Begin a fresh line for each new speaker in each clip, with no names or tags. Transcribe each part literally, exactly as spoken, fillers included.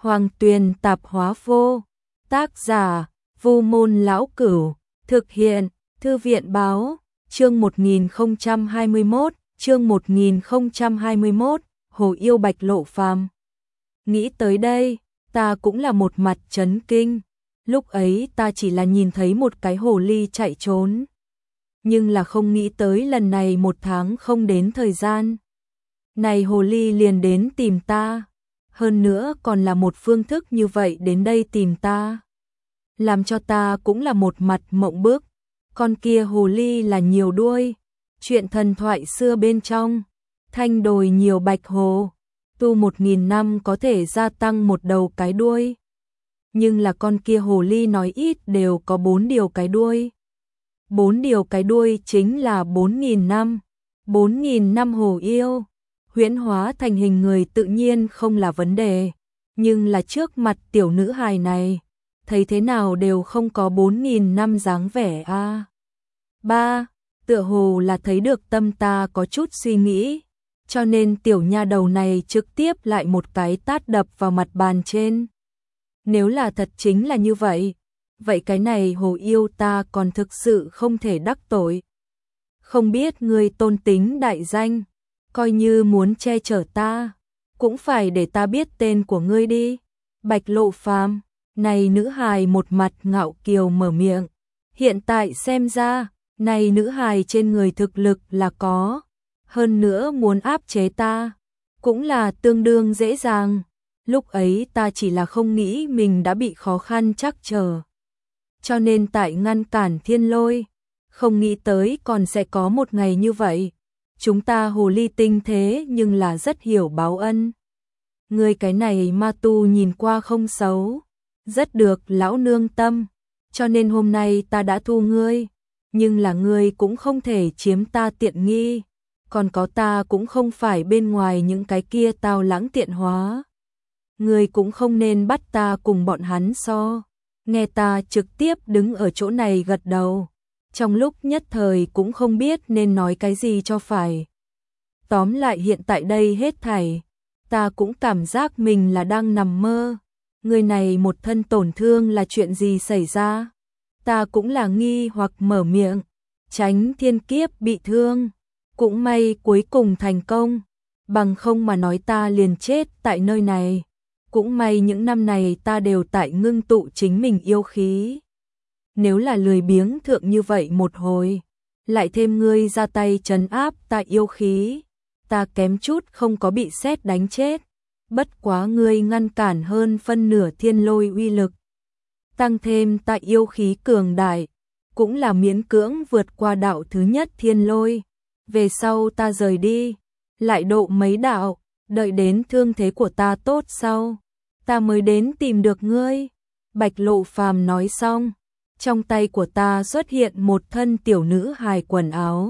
Hoàng Tuyền Tạp Hóa Vô, tác giả Vu Môn Lão Cửu, thực hiện Thư viện Báo, chương một nghìn không trăm hai mươi mốt, chương một nghìn không trăm hai mươi mốt, Hồ Yêu Bạch Lộ Phàm. Nghĩ tới đây, ta cũng là một mặt chấn kinh, lúc ấy ta chỉ là nhìn thấy một cái hồ ly chạy trốn, nhưng là không nghĩ tới lần này một tháng không đến thời gian, này hồ ly liền đến tìm ta. Hơn nữa còn là một phương thức như vậy đến đây tìm ta. Làm cho ta cũng là một mặt mộng bức. Con kia hồ ly là nhiều đuôi. Chuyện thần thoại xưa bên trong. Thanh đồi nhiều bạch hồ. Tu một nghìn năm có thể gia tăng một đầu cái đuôi. Nhưng là con kia hồ ly nói ít đều có bốn điều cái đuôi. Bốn điều cái đuôi chính là bốn nghìn năm. Bốn nghìn năm hồ yêu. Huyễn hóa thành hình người tự nhiên không là vấn đề, nhưng là trước mặt tiểu nữ hài này, thấy thế nào đều không có bốn nghìn năm dáng vẻ a. À. Ba, tựa hồ là thấy được tâm ta có chút suy nghĩ, cho nên tiểu nha đầu này trực tiếp lại một cái tát đập vào mặt bàn trên. Nếu là thật chính là như vậy, vậy cái này hồ yêu ta còn thực sự không thể đắc tội. Không biết ngươi tôn tính đại danh, coi như muốn che chở ta, cũng phải để ta biết tên của ngươi đi. Bạch Lộ Phàm, này nữ hài một mặt ngạo kiều mở miệng. Hiện tại xem ra, này nữ hài trên người thực lực là có, hơn nữa muốn áp chế ta, cũng là tương đương dễ dàng. Lúc ấy ta chỉ là không nghĩ mình đã bị khó khăn trắc trở, cho nên tại ngăn cản Thiên Lôi, không nghĩ tới còn sẽ có một ngày như vậy. Chúng ta hồ ly tinh thế nhưng là rất hiểu báo ân. Ngươi cái này ma tu nhìn qua không xấu, rất được lão nương tâm, cho nên hôm nay ta đã thu ngươi, nhưng là ngươi cũng không thể chiếm ta tiện nghi, còn có ta cũng không phải bên ngoài những cái kia tao lãng tiện hóa. Ngươi cũng không nên bắt ta cùng bọn hắn so. Nghe ta trực tiếp đứng ở chỗ này gật đầu. Trong lúc nhất thời cũng không biết nên nói cái gì cho phải. Tóm lại hiện tại đây hết thảy, ta cũng cảm giác mình là đang nằm mơ. Người này một thân tổn thương là chuyện gì xảy ra? Ta cũng là nghi hoặc mở miệng, tránh thiên kiếp bị thương. Cũng may cuối cùng thành công, bằng không mà nói ta liền chết tại nơi này. Cũng may những năm này ta đều tại ngưng tụ chính mình yêu khí. Nếu là lười biếng thượng như vậy một hồi, lại thêm ngươi ra tay trấn áp ta yêu khí, ta kém chút không có bị sét đánh chết. Bất quá ngươi ngăn cản hơn phân nửa thiên lôi uy lực, tăng thêm ta yêu khí cường đại, cũng là miễn cưỡng vượt qua đạo thứ nhất thiên lôi. Về sau ta rời đi, lại độ mấy đạo, đợi đến thương thế của ta tốt sau, ta mới đến tìm được ngươi. Bạch Lộ Phàm nói xong, trong tay của ta xuất hiện một thân tiểu nữ hài quần áo.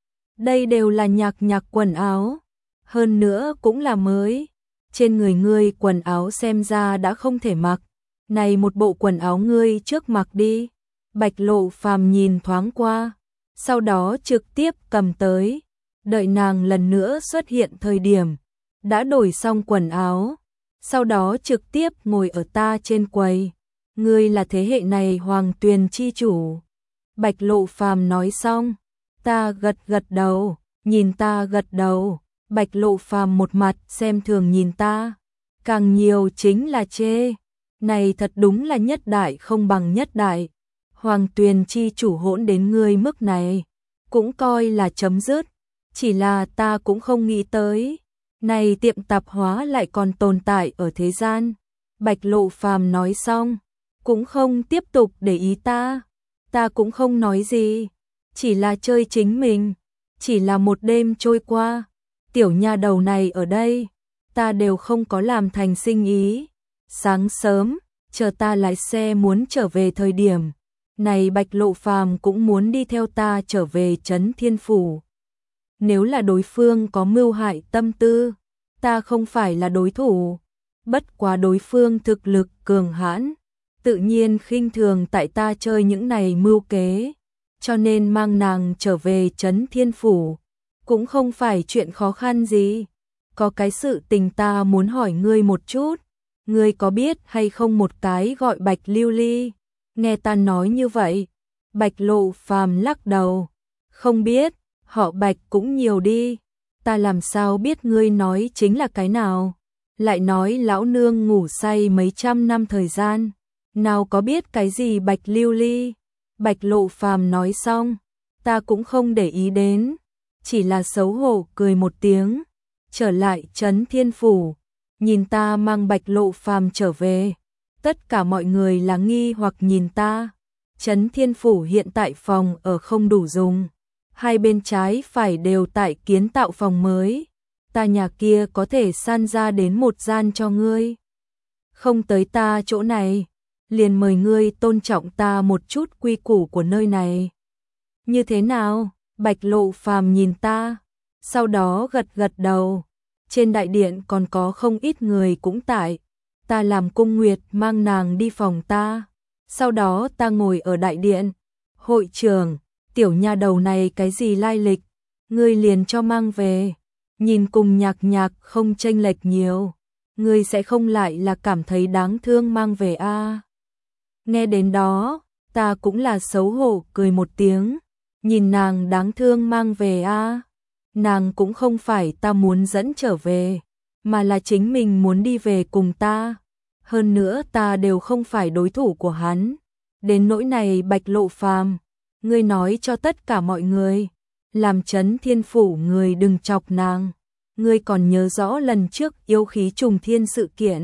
Đây đều là nhạc nhạc quần áo, hơn nữa cũng là mới. Trên người ngươi quần áo xem ra đã không thể mặc, này một bộ quần áo ngươi trước mặc đi. Bạch Lộ Phàm nhìn thoáng qua, sau đó trực tiếp cầm tới, đợi nàng lần nữa xuất hiện thời điểm, đã đổi xong quần áo, sau đó trực tiếp ngồi ở ta trên quầy. Ngươi là thế hệ này Hoàng Tuyền chi chủ. Bạch Lộ Phàm nói xong, ta gật gật đầu, nhìn ta gật đầu. Bạch Lộ Phàm một mặt xem thường nhìn ta, càng nhiều chính là chê. Này thật đúng là nhất đại không bằng nhất đại. Hoàng Tuyền chi chủ hỗn đến ngươi mức này, cũng coi là chấm dứt. Chỉ là ta cũng không nghĩ tới, này tiệm tạp hóa lại còn tồn tại ở thế gian. Bạch Lộ Phàm nói xong, cũng không tiếp tục để ý ta. Ta cũng không nói gì, chỉ là chơi chính mình. Chỉ là một đêm trôi qua, tiểu nha đầu này ở đây, ta đều không có làm thành sinh ý. Sáng sớm, chờ ta lái xe muốn trở về thời điểm, này Bạch Lộ Phàm cũng muốn đi theo ta trở về Trấn Thiên Phủ. Nếu là đối phương có mưu hại tâm tư, ta không phải là đối thủ. Bất quá đối phương thực lực cường hãn, tự nhiên khinh thường tại ta chơi những này mưu kế, cho nên mang nàng trở về Trấn Thiên Phủ cũng không phải chuyện khó khăn gì. Có cái sự tình ta muốn hỏi ngươi một chút, ngươi có biết hay không một cái gọi Bạch Lưu Ly? Nghe ta nói như vậy, Bạch Lộ Phàm lắc đầu, không biết, họ Bạch cũng nhiều đi, ta làm sao biết ngươi nói chính là cái nào? Lại nói lão nương ngủ say mấy trăm năm thời gian, nào có biết cái gì Bạch Lưu Ly? Bạch Lộ Phàm nói xong, ta cũng không để ý đến, chỉ là xấu hổ cười một tiếng, trở lại Trấn Thiên Phủ, nhìn ta mang Bạch Lộ Phàm trở về. Tất cả mọi người là nghi hoặc nhìn ta. Trấn Thiên Phủ hiện tại phòng ở không đủ dùng, hai bên trái phải đều tại kiến tạo phòng mới. Ta nhà kia có thể san ra đến một gian cho ngươi. Không tới ta chỗ này, liền mời ngươi tôn trọng ta một chút quy củ của nơi này. Như thế nào? Bạch Lộ Phàm nhìn ta, sau đó gật gật đầu. Trên đại điện còn có không ít người cũng tại. Ta làm Cung Nguyệt mang nàng đi phòng ta. Sau đó ta ngồi ở đại điện. Hội trưởng, tiểu nha đầu này cái gì lai lịch? Ngươi liền cho mang về. Nhìn cùng Nhạc Nhạc không chênh lệch nhiều. Ngươi sẽ không lại là cảm thấy đáng thương mang về a? À? Nghe đến đó, ta cũng là xấu hổ cười một tiếng. Nhìn nàng đáng thương mang về a? À? Nàng cũng không phải ta muốn dẫn trở về, mà là chính mình muốn đi về cùng ta. Hơn nữa ta đều không phải đối thủ của hắn. Đến nỗi này Bạch Lộ Phàm, ngươi nói cho tất cả mọi người, làm Trấn Thiên Phủ người đừng chọc nàng. Ngươi còn nhớ rõ lần trước yêu khí trùng thiên sự kiện.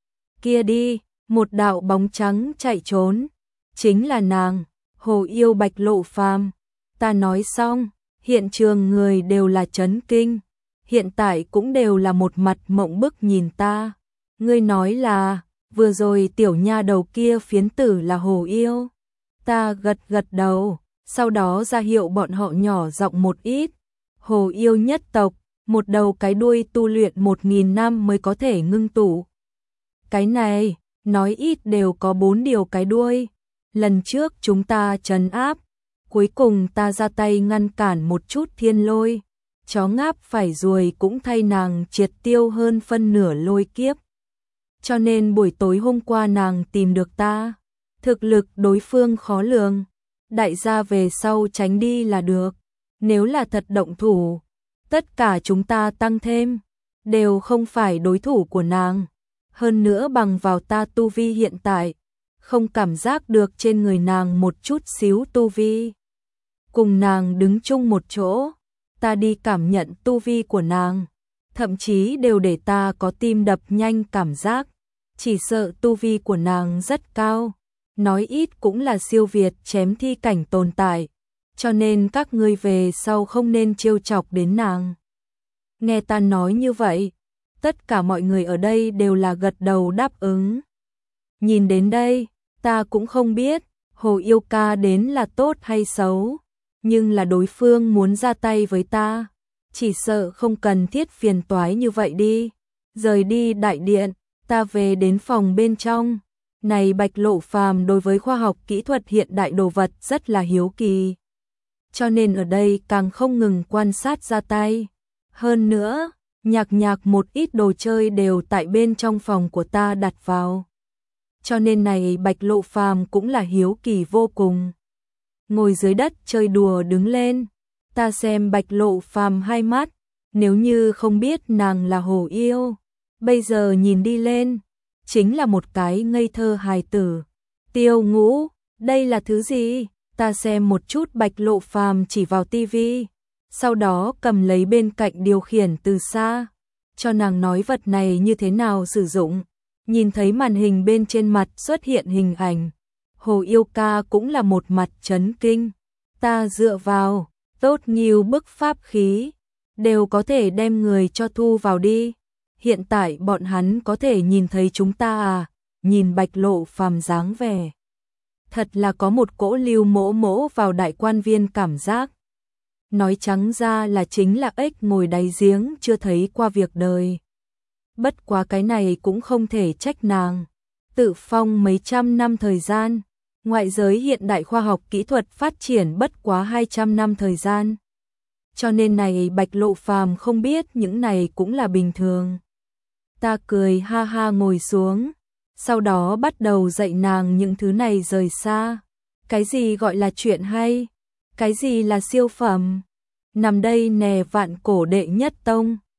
Kia đi, một đạo bóng trắng chạy trốn. Chính là nàng, Hồ Yêu Bạch Lộ Phàm. Ta nói xong, hiện trường người đều là chấn kinh. Hiện tại cũng đều là một mặt mộng bức nhìn ta. Ngươi nói là, vừa rồi tiểu nha đầu kia phiến tử là Hồ Yêu. Ta gật gật đầu, sau đó ra hiệu bọn họ nhỏ giọng một ít. Hồ Yêu nhất tộc, một đầu cái đuôi tu luyện một nghìn năm mới có thể ngưng tụ. Cái này, nói ít đều có bốn điều cái đuôi. Lần trước chúng ta trấn áp, cuối cùng ta ra tay ngăn cản một chút thiên lôi. Chó ngáp phải ruồi cũng thay nàng triệt tiêu hơn phân nửa lôi kiếp. Cho nên buổi tối hôm qua nàng tìm được ta. Thực lực đối phương khó lường. Đại gia về sau tránh đi là được. Nếu là thật động thủ, tất cả chúng ta tăng thêm, đều không phải đối thủ của nàng. Hơn nữa bằng vào ta tu vi hiện tại, không cảm giác được trên người nàng một chút xíu tu vi. Cùng nàng đứng chung một chỗ, ta đi cảm nhận tu vi của nàng, thậm chí đều để ta có tim đập nhanh cảm giác. Chỉ sợ tu vi của nàng rất cao, nói ít cũng là siêu việt chém thi cảnh tồn tại. Cho nên các ngươi về sau không nên trêu chọc đến nàng. Nghe ta nói như vậy, tất cả mọi người ở đây đều là gật đầu đáp ứng. Nhìn đến đây, ta cũng không biết Hồ Yêu ca đến là tốt hay xấu, nhưng là đối phương muốn ra tay với ta, chỉ sợ không cần thiết phiền toái như vậy đi. Rời đi đại điện, ta về đến phòng bên trong. Này Bạch Lộ Phàm đối với khoa học kỹ thuật hiện đại đồ vật rất là hiếu kỳ, cho nên ở đây càng không ngừng quan sát ra tay. Hơn nữa, Nhạc Nhạc một ít đồ chơi đều tại bên trong phòng của ta đặt vào. Cho nên này Bạch Lộ Phàm cũng là hiếu kỳ vô cùng. Ngồi dưới đất chơi đùa đứng lên, ta xem Bạch Lộ Phàm hai mắt, nếu như không biết nàng là Hồ Yêu, bây giờ nhìn đi lên, chính là một cái ngây thơ hài tử. Tiêu Ngũ, đây là thứ gì? Ta xem một chút Bạch Lộ Phàm chỉ vào tivi, sau đó cầm lấy bên cạnh điều khiển từ xa, cho nàng nói vật này như thế nào sử dụng. Nhìn thấy màn hình bên trên mặt xuất hiện hình ảnh, Hồ Yêu ca cũng là một mặt chấn kinh. Ta dựa vào, tốt nhiều bức pháp khí, đều có thể đem người cho thu vào đi. Hiện tại bọn hắn có thể nhìn thấy chúng ta à? Nhìn Bạch Lộ Phàm dáng vẻ, thật là có một cỗ lưu mỗ mỗ vào đại quan viên cảm giác. Nói trắng ra là chính là ếch ngồi đáy giếng chưa thấy qua việc đời. Bất quá cái này cũng không thể trách nàng. Tự phong mấy trăm năm thời gian, ngoại giới hiện đại khoa học kỹ thuật phát triển bất quá hai trăm năm thời gian. Cho nên này Bạch Lộ Phàm không biết những này cũng là bình thường. Ta cười ha ha ngồi xuống, sau đó bắt đầu dạy nàng những thứ này rời xa. Cái gì gọi là chuyện hay? Cái gì là siêu phẩm? Nằm đây nè vạn cổ đệ nhất tông.